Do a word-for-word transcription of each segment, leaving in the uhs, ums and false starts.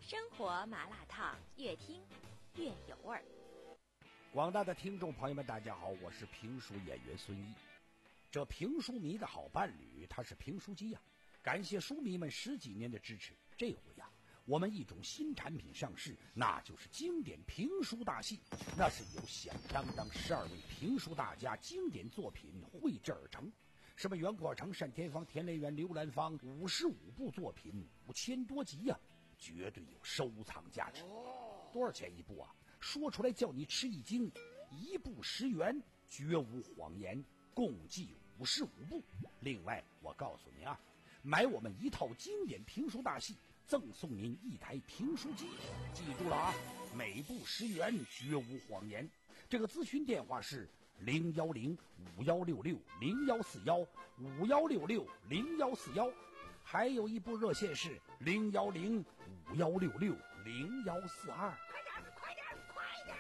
生活麻辣烫，越听越有味儿。 广大的听众朋友们，大家好，我是评书演员孙一。这评书迷的好伴侣，他是评书机呀、啊！感谢书迷们十几年的支持。这回呀、啊，我们一种新产品上市，那就是经典评书大戏。那是由响当当十二位评书大家经典作品绘制而成。什么袁阔成、单田芳、田雷元、刘兰芳，五十五部作品，五千多集呀、啊，绝对有收藏价值。多少钱一部啊？说出来叫你吃一惊，一部十元，绝无谎言，共计五十五部。另外，我告诉你啊，买我们一套经典评书大戏，赠送您一台评书机。记住了啊，每部十元，绝无谎言。这个咨询电话是零幺零五幺六六零幺四幺五幺六六零幺四幺，还有一部热线是零幺零五幺六六零幺四二。 快点，快点！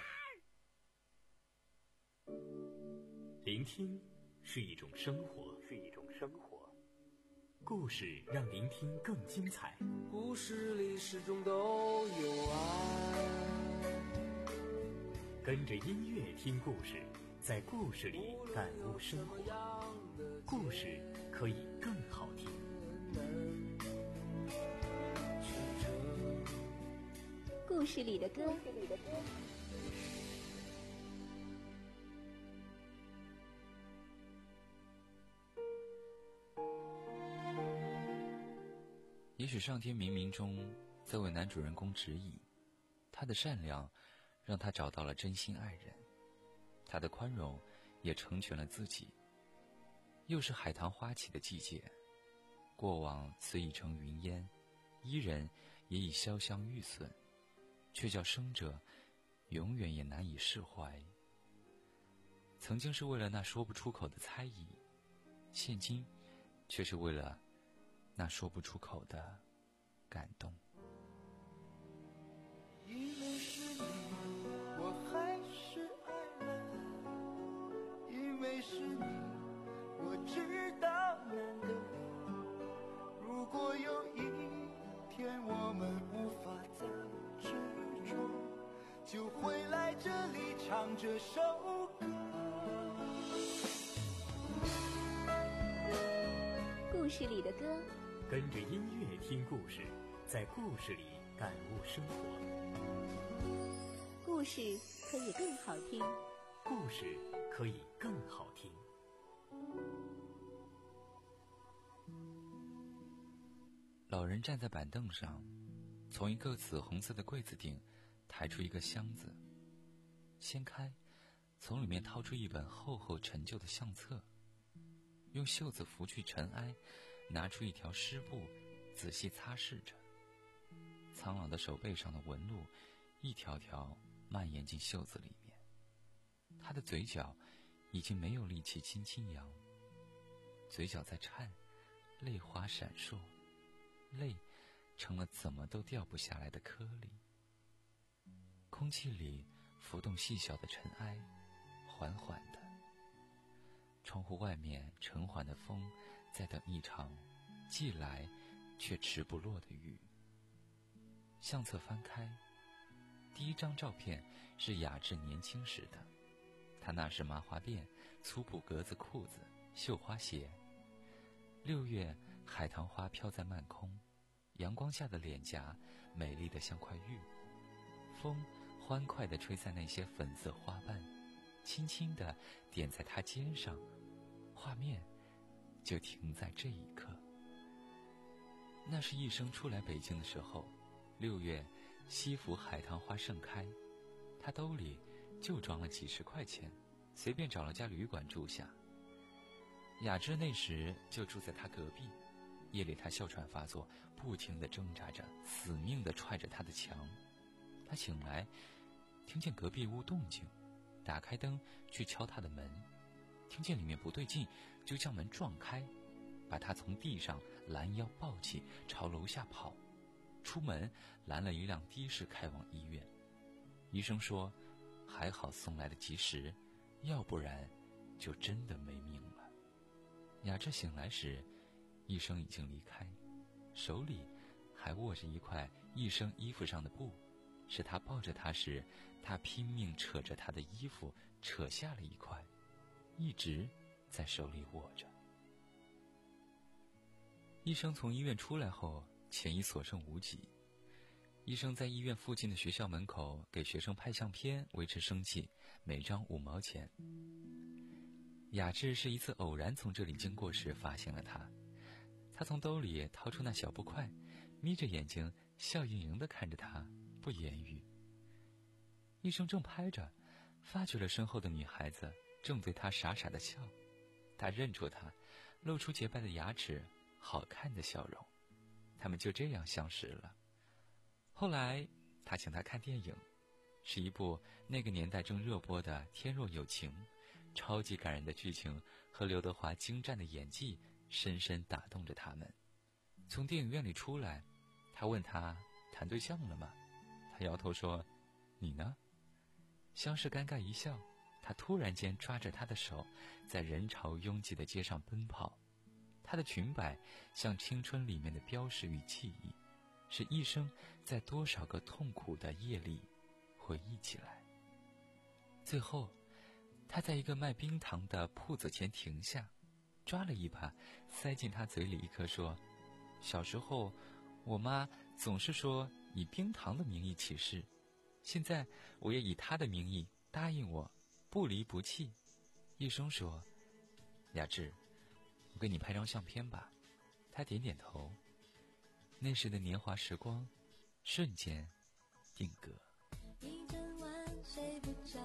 聆听是一种生活，是一种生活。故事让聆听更精彩。 故事里始终都有爱。 跟着音乐听故事，在故事里感悟生活。故事可以更好听。 故事里的歌，故事里的歌。 也许上天冥冥中在为男主人公指引，他的善良让他找到了真心爱人，他的宽容也成全了自己。又是海棠花起的季节，过往虽已成云烟，伊人也已潇湘玉损，却叫生者永远也难以释怀。曾经是为了那说不出口的猜疑，现今却是为了那说不出口的感动。 因为是你，我还是爱了；因为是你，我知道难得。如果有一天我们无法再执着，就会来这里唱这首歌。 故事里的歌， 跟着音乐听故事，在故事里感悟生活。 故事可以更好听， 故事可以更好听。 老人站在板凳上，从一个紫红色的柜子顶抬出一个箱子，掀开，从里面掏出一本厚厚陈旧的相册，用袖子拂去尘埃，拿出一条湿布，仔细擦拭着。苍老的手背上的纹路一条条蔓延进袖子里面，他的嘴角已经没有力气轻轻扬，嘴角在颤，泪花闪烁，泪成了怎么都掉不下来的颗粒。空气里浮动细小的尘埃，缓缓的。窗户外面沉缓的风在等一场既来却迟不落的雨。相册翻开，第一张照片是雅致年轻时的，他那是麻花辫、粗布格子裤子、绣花鞋。六月，海棠花飘在漫空，阳光下的脸颊美丽得像块玉。风欢快地吹散那些粉色花瓣，轻轻地点在他肩上，画面就停在这一刻。那是一生初来北京的时候，六月西府海棠花盛开，他兜里就装了几十块钱，随便找了家旅馆住下。雅芝那时就住在他隔壁，夜里他哮喘发作，不停地挣扎着，死命地踹着他的墙。他醒来，听见隔壁屋动静，打开灯去敲他的门，听见里面不对劲，就将门撞开，把他从地上拦腰抱起，朝楼下跑。出门拦了一辆的士开往医院。医生说还好送来的及时，要不然就真的没命了。雅芝醒来时，医生已经离开，手里还握着一块一生衣服上的布，是他抱着他时，他拼命扯着他的衣服，扯下了一块，一直在手里握着。医生从医院出来后，钱已所剩无几。医生在医院附近的学校门口给学生拍相片维持生计，每张五毛钱。雅致是一次偶然从这里经过时发现了他，他从兜里掏出那小布块，眯着眼睛笑盈盈地看着他，不言语。医生正拍着，发觉了身后的女孩子正对他傻傻地笑，他认出她，露出洁白的牙齿，好看的笑容，他们就这样相识了。后来他请他看电影，是一部那个年代正热播的《天若有情》，超级感人的剧情和刘德华精湛的演技深深打动着他们。从电影院里出来，他问他谈对象了吗？他摇头说，你呢？相视尴尬一笑，他突然间抓着他的手，在人潮拥挤的街上奔跑。他的裙摆像青春里面的标识与记忆，是一生在多少个痛苦的夜里回忆起来。最后他在一个卖冰糖的铺子前停下，抓了一把塞进他嘴里一颗，说，小时候我妈总是说以冰糖的名义起誓，现在我也以她的名义答应我不离不弃。医生说，雅致，我给你拍张相片吧。他点点头。那时的年华时光瞬间定格。 一整晚睡不着，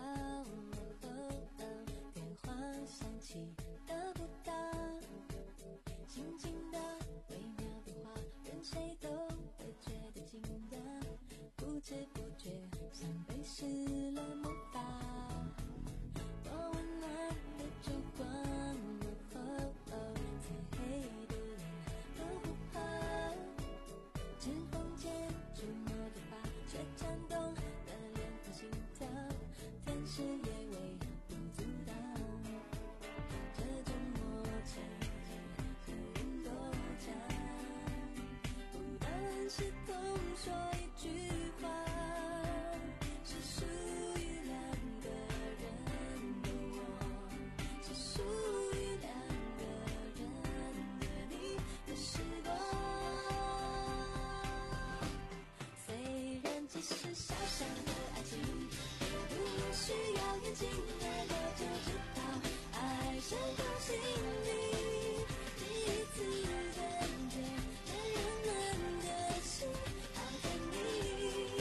电话响起得不到，轻轻的微妙的话，任谁都会觉得惊讶，不知不觉像被施了魔法。多温暖的烛光，哦哦，在黑的人都不怕，指缝间触摸的发，却颤动的脸和心跳，天使也微不足道。这种默契可以多长？不单是同说一句话，是属于两个人的我，是属于两个人的你的时光。虽然只是小小的爱情，也不需要眼睛看了就知道，爱深入心里，第一次感觉那软软的心好甜蜜。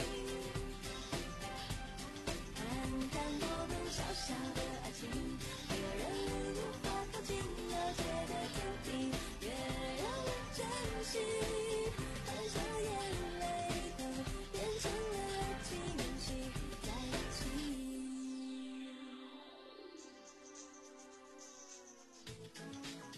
看看我们小小的爱情，越让人无法靠近了解的甜蜜，越让人珍惜，含上眼泪都变成了惊喜，在一起。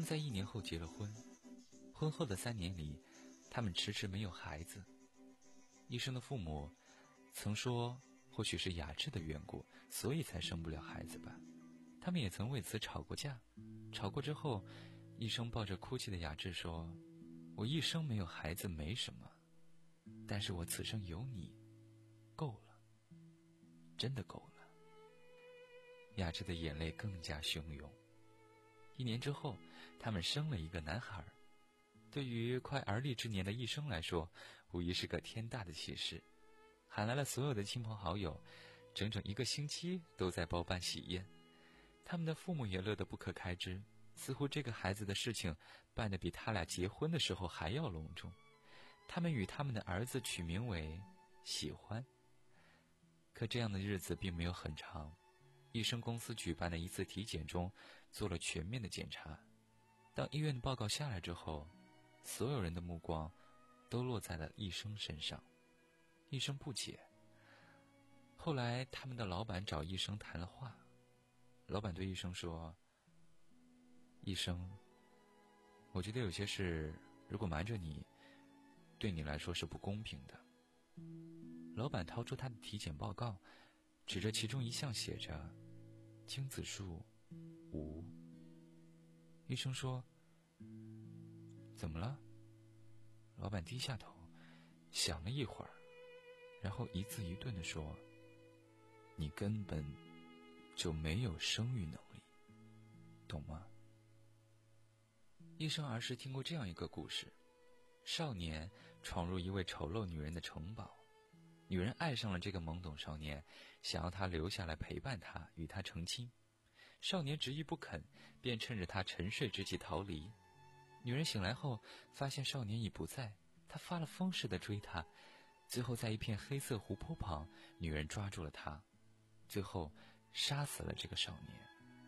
们在一年后结了婚，婚后的三年里，他们迟迟没有孩子。医生的父母曾说，或许是雅致的缘故，所以才生不了孩子吧。他们也曾为此吵过架，吵过之后，医生抱着哭泣的雅致说，我一生没有孩子没什么，但是我此生有你，够了，真的够了。雅致的眼泪更加汹涌。一年之后，他们生了一个男孩。对于快而立之年的医生来说，无疑是个天大的喜事，喊来了所有的亲朋好友，整整一个星期都在包办喜宴。他们的父母也乐得不可开支，似乎这个孩子的事情办得比他俩结婚的时候还要隆重。他们与他们的儿子取名为喜欢。可这样的日子并没有很长，医生公司举办的一次体检中做了全面的检查。当医院的报告下来之后，所有人的目光都落在了医生身上。医生不解。后来他们的老板找医生谈了话，老板对医生说，医生，我觉得有些事如果瞒着你，对你来说是不公平的。老板掏出他的体检报告，指着其中一项写着精子数无。医生说，怎么了？老板低下头想了一会儿，然后一字一顿地说，你根本就没有生育能力，懂吗？医生儿时听过这样一个故事，少年闯入一位丑陋女人的城堡，女人爱上了这个懵懂少年，想要他留下来陪伴他，与他成亲。少年执意不肯，便趁着他沉睡之际逃离。女人醒来后发现少年已不在，她发了疯似的追他，最后在一片黑色湖泊旁，女人抓住了他，最后杀死了这个少年。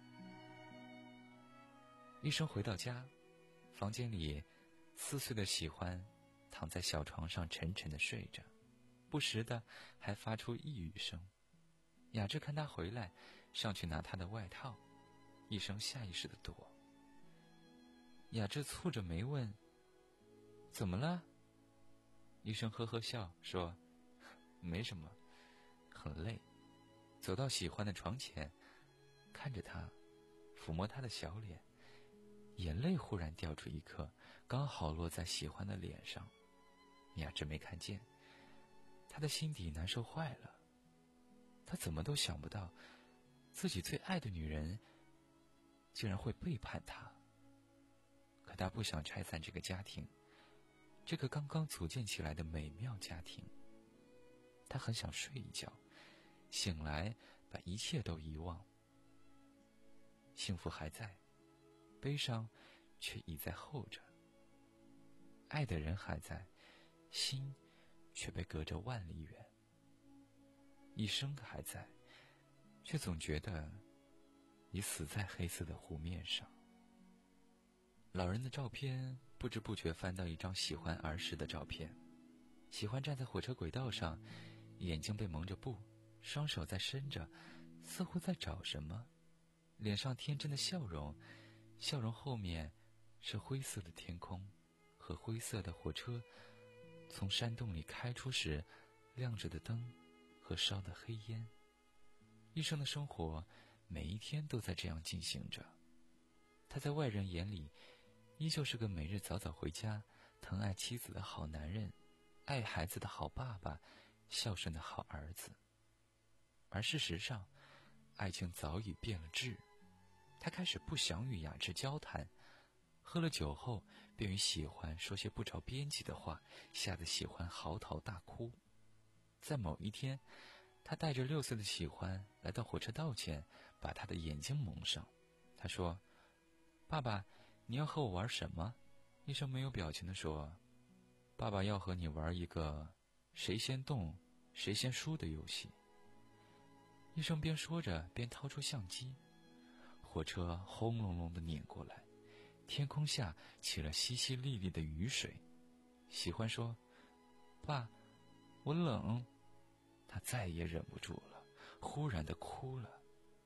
医生回到家，房间里四岁的喜欢躺在小床上沉沉地睡着，不时的还发出呓语声。雅致看他回来，上去拿他的外套，医生下意识地躲。雅致蹙着眉问，怎么了？医生呵呵笑说，没什么，很累。走到喜欢的床前，看着他，抚摸他的小脸，眼泪忽然掉出一颗，刚好落在喜欢的脸上。雅致没看见，他的心底难受坏了。他怎么都想不到，自己最爱的女人竟然会背叛他。可他不想拆散这个家庭，这个刚刚组建起来的美妙家庭。他很想睡一觉，醒来把一切都遗忘。幸福还在，悲伤却已在后着。爱的人还在，心却被隔着万里远。一生还在，却总觉得已死在黑色的湖面上。老人的照片不知不觉翻到一张喜欢儿时的照片。喜欢站在火车轨道上，眼睛被蒙着布，双手在伸着，似乎在找什么，脸上天真的笑容，笑容后面是灰色的天空和灰色的火车从山洞里开出时亮着的灯和烧的黑烟。一生的生活每一天都在这样进行着。他在外人眼里依旧是个每日早早回家，疼爱妻子的好男人，爱孩子的好爸爸，孝顺的好儿子。而事实上，爱情早已变了质。他开始不想与雅致交谈，喝了酒后便与喜欢说些不着边际的话，吓得喜欢嚎啕大哭。在某一天，他带着六岁的喜欢来到火车道前，把他的眼睛蒙上。他说，爸爸，你要和我玩什么？医生没有表情地说，爸爸要和你玩一个谁先动谁先输的游戏。医生边说着边掏出相机。火车轰隆隆地碾过来，天空下起了淅淅沥沥的雨水。喜欢说，爸，我冷。他再也忍不住了，忽然地哭了。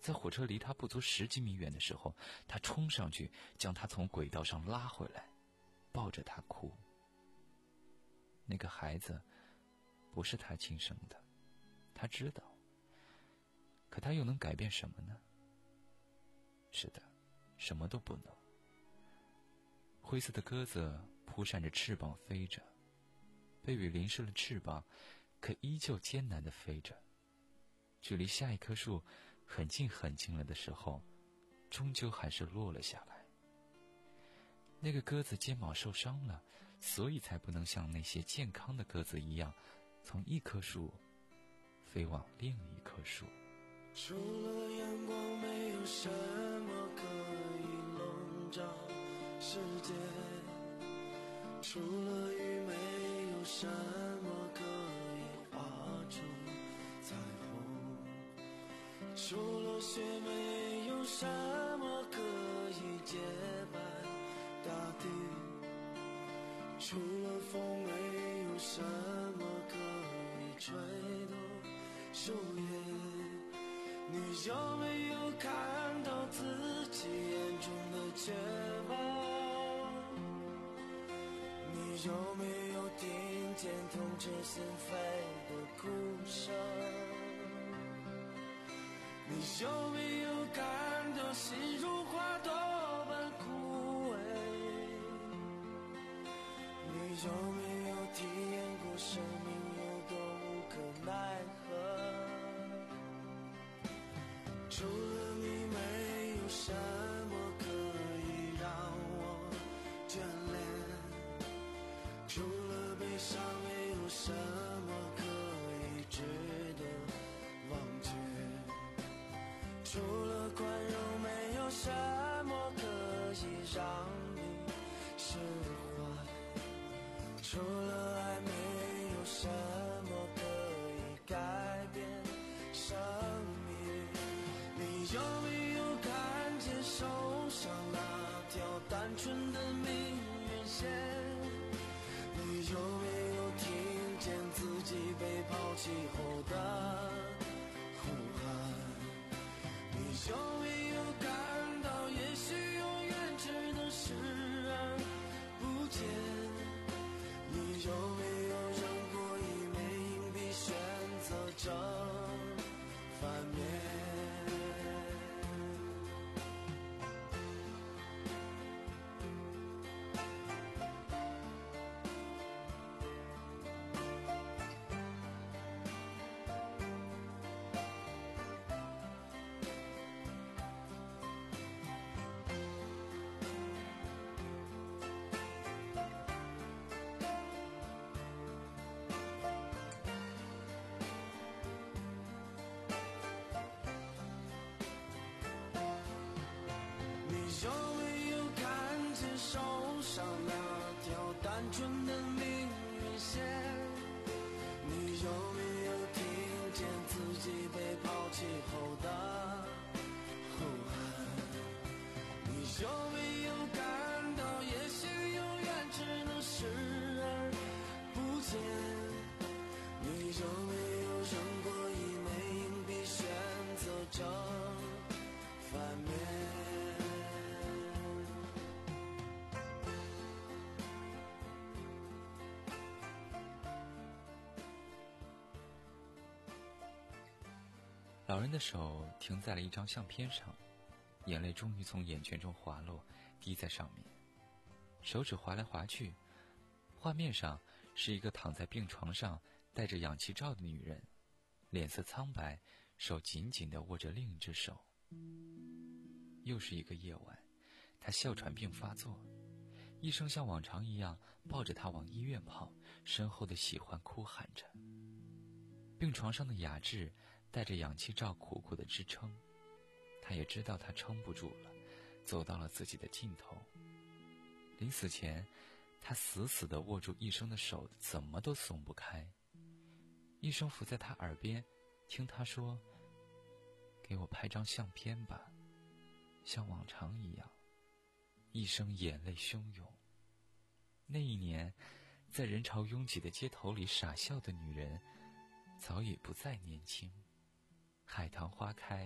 在火车离他不足十几米远的时候，他冲上去将他从轨道上拉回来，抱着他哭。那个孩子不是他亲生的，他知道，可他又能改变什么呢？是的，什么都不能。灰色的鸽子扑扇着翅膀飞着，被雨淋湿了翅膀，可依旧艰难地飞着。距离下一棵树很近很近了的时候，终究还是落了下来。那个鸽子肩膀受伤了，所以才不能像那些健康的鸽子一样，从一棵树飞往另一棵树。 除了阳光，没有什么可以笼罩世界，除了雨，没有什么可以画出彩虹，除了雪，没有什么可以洁白大地，除了风，没有什么可以吹动树叶。你有没有看到自己眼中的绝望？你有没有听见痛彻心扉的哭声？你有没有感到心如花朵般枯萎？你有没有体验过生命有多无可奈何？除了你，没有什么可以让我眷恋，除了悲伤，没有什么可以值得忘却，除了宽容，没有什么可以让你释怀，除了爱，没有什么可以改变生命。你有没有看见手上那条单纯的命运线？你有没有听见自己被抛弃后的呼喊？你有没有感到也许永远只能视而不见？你有没有扔过一枚硬币，选择正反面？有没有看见手上那条单纯的命运线？你有没有听见自己被抛弃后的呼喊？你有没有感到也许永远只能视而不见？你有没有扔过一枚硬币，选择正反面？ 老人的手停在了一张相片上，眼泪终于从眼圈中滑落，滴在上面。手指划来划去，画面上是一个躺在病床上戴着氧气罩的女人，脸色苍白，手紧紧地握着另一只手。又是一个夜晚，她哮喘病发作，医生像往常一样抱着她往医院跑，身后的喜欢哭喊着。病床上的雅致带着氧气罩苦苦的支撑，他也知道他撑不住了，走到了自己的尽头。临死前，他死死地握住医生的手，怎么都松不开。医生伏在他耳边，听他说：“给我拍张相片吧，像往常一样。”医生眼泪汹涌。那一年，在人潮拥挤的街头里傻笑的女人，早已不再年轻。海棠花开，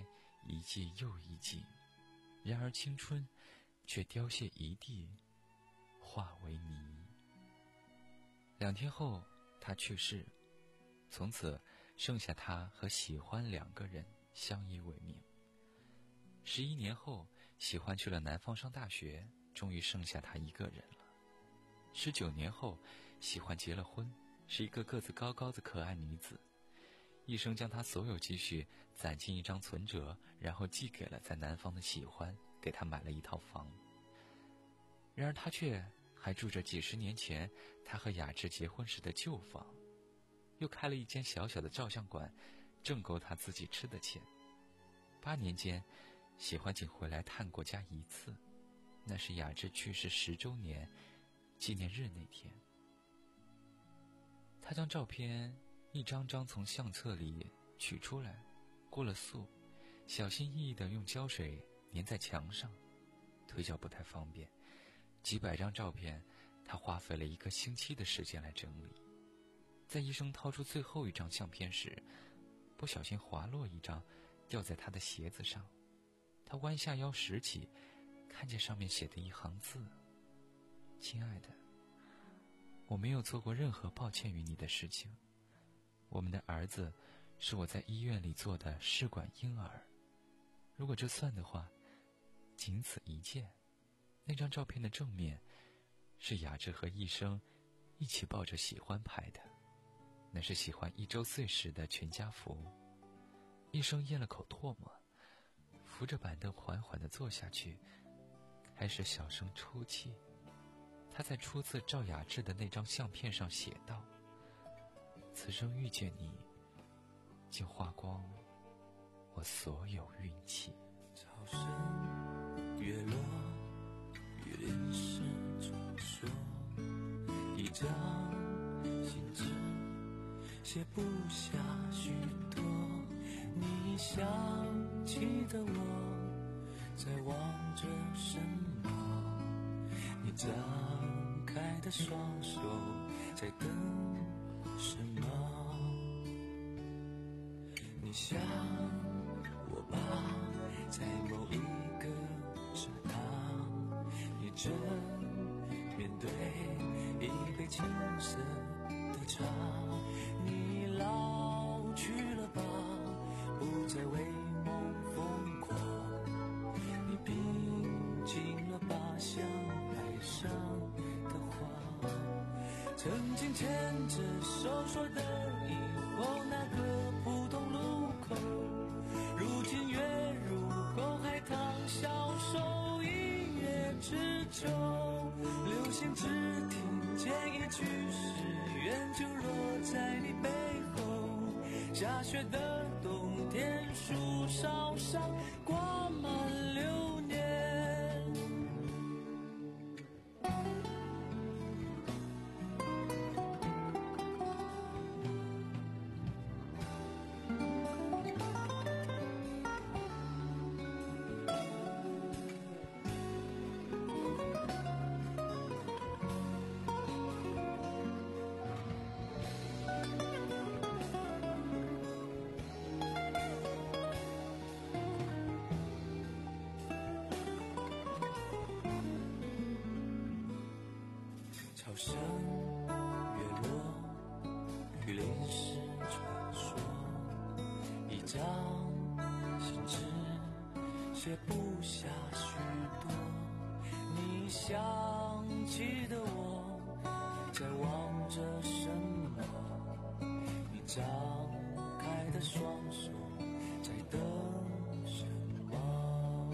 一季又一季，然而青春却凋谢一地，化为泥。两天后他去世，从此剩下他和喜欢两个人相依为命。十一年后，喜欢去了南方上大学，终于剩下他一个人了。十九年后，喜欢结了婚，是一个个子高高的可爱女子。一生将他所有积蓄攒进一张存折，然后寄给了在南方的喜欢，给他买了一套房。然而他却还住着几十年前他和雅致结婚时的旧房，又开了一间小小的照相馆，挣够他自己吃的钱。八年间，喜欢仅回来探过家一次，那是雅致去世十周年纪念日那天。他将照片一张张从相册里取出来，过了塑，小心翼翼地用胶水粘在墙上，推脚不太方便。几百张照片，他花费了一个星期的时间来整理。在医生掏出最后一张相片时，不小心滑落一张，掉在他的鞋子上。他弯下腰拾起，看见上面写的一行字：亲爱的，我没有做过任何抱歉于你的事情。我们的儿子是我在医院里做的试管婴儿，如果这算的话，仅此一件。那张照片的正面是雅致和医生一起抱着喜欢拍的，那是喜欢一周岁时的全家福。医生咽了口唾沫，扶着板凳缓缓地坐下去，开始小声抽泣。他在初次照雅致的那张相片上写道：此生遇见你，竟花光我所有运气。 潮声月落，雨淋湿传说，一张信纸写不下许多，你想起的我在望着什么？你张开的双手在等什么？你想我吧，在某一个池塘，你正面对一杯青涩的茶。你老去了吧，不再为梦疯狂，你平静了吧，像海上的花。曾经牵着手说的以后那个普通路口，如今跃入后海棠，消瘦一叶知秋。流星只听见一句誓愿，就落在你背后。下雪的冬天，树梢上挂满流年。潮声月落，雨淋湿传说，一张信纸写不下许多。你想起的我在望着什么？你张开的双手在等什么？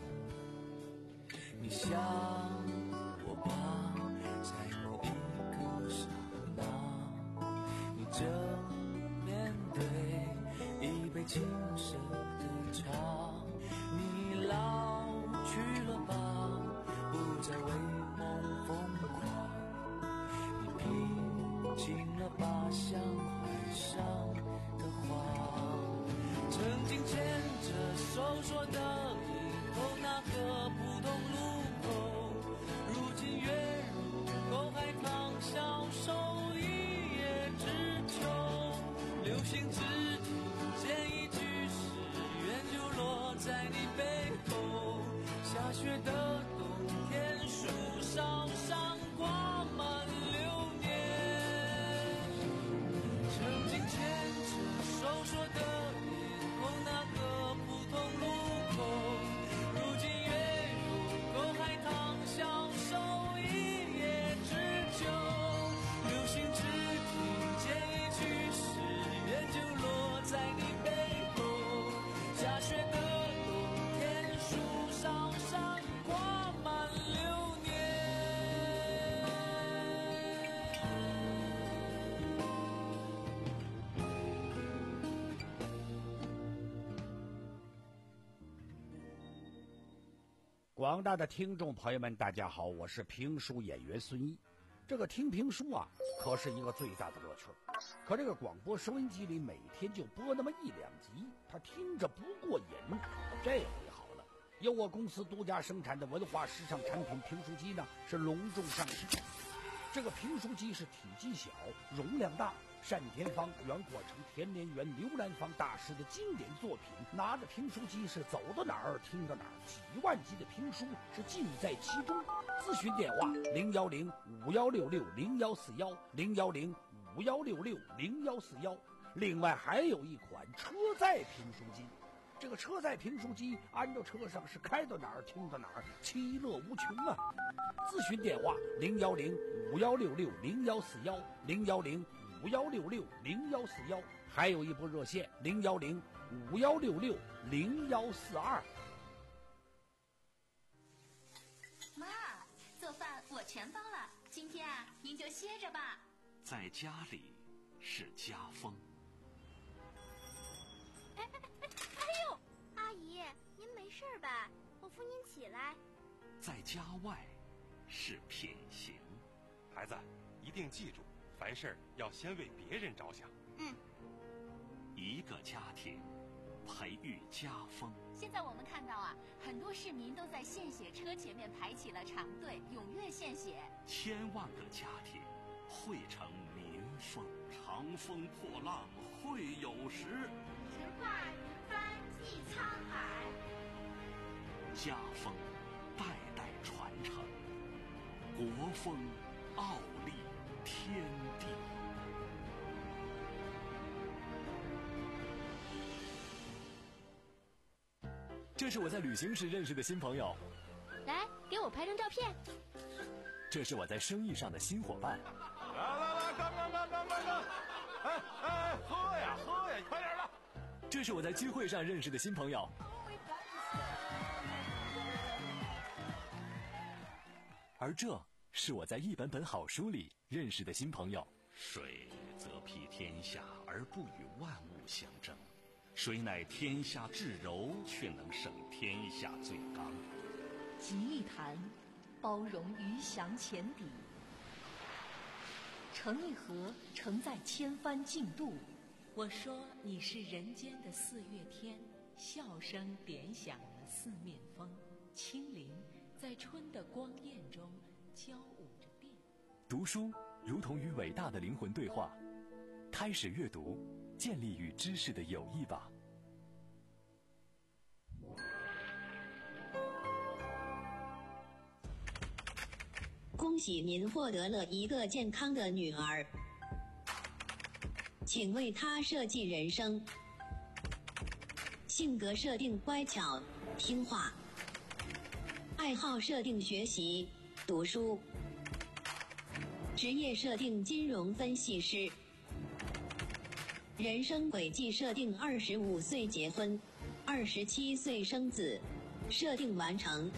你想我吧，在某一个刹那，你正面对一杯青涩的茶。你老去了吧，不再为梦疯狂，你平静了吧，像海上的花。曾经牵着手说的以后那个普通路口，如今跃入后海棠，消瘦一叶知秋。流星只听见一句誓愿，就落在广大的听众朋友们，大家好，我是评书演员孙一。这个听评书啊，可是一个最大的乐趣。可这个广播收音机里每天就播那么一两集，他听着不过瘾。这回好了，由我公司独家生产的文化时尚产品评书机呢，是隆重上市。这个评书机是体积小，容量大，单田芳、袁国成、田连元、刘兰芳大师的经典作品，拿着评书机是走到哪儿听到哪儿，几万集的评书是尽在其中。咨询电话零幺零五幺六六零幺四幺零幺零五幺六六零幺四幺。另外还有一款车载评书机，这个车载评书机安到车上是开到哪儿听到哪儿，其乐无穷啊！咨询电话零幺零五幺六六零幺四幺零幺零五幺六六零幺四幺，还有一部热线零幺零五幺六六零幺四二。 妈，做饭我全包了，今天啊，您就歇着吧。 在家里是家风。 哎哎哎哎呦，阿姨，您没事吧？我扶您起来。 在家外是品行。 孩子，一定记住，凡事要先为别人着想。 嗯。 一个家庭培育家风。 现在我们看到啊，很多市民都在献血车前面排起了长队，踊跃献血。 千万个家庭汇成民风。长风破浪会有时， 直挂云帆济沧海。 家风代代传承，国风傲立天地。 这是我在旅行时认识的新朋友， 来，给我拍张照片。 这是我在生意上的新伙伴。 来来来，干干干干干干！哎哎，喝呀喝呀，快点的！ 这是我在聚会上认识的新朋友。而这是我在一本本好书里认识的新朋友。 水则披天下而不与万物相争，谁乃天下至柔，却能胜天下最刚。 吉利谈，包容鱼翔浅底；成一河，承载千帆竞渡。我说你是人间的四月天，笑声点响了四面风，清灵在春的光艳中交舞着变。 读书如同与伟大的灵魂对话，开始阅读，建立与知识的友谊吧。 恭喜您获得了一个健康的女儿，请为她设计人生。性格设定乖巧听话，爱好设定学习读书，职业设定金融分析师，人生轨迹设定二十五岁结婚，二十七岁生子，设定完成。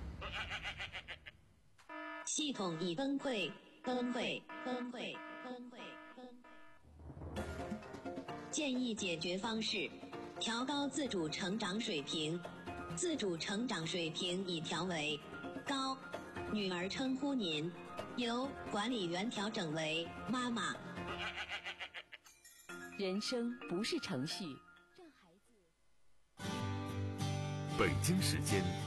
系统已崩溃，崩溃，崩溃，崩溃，崩溃。建议解决方式：调高自主成长水平。自主成长水平已调为高。女儿称呼您，由管理员调整为妈妈。 人生不是程序。 北京时间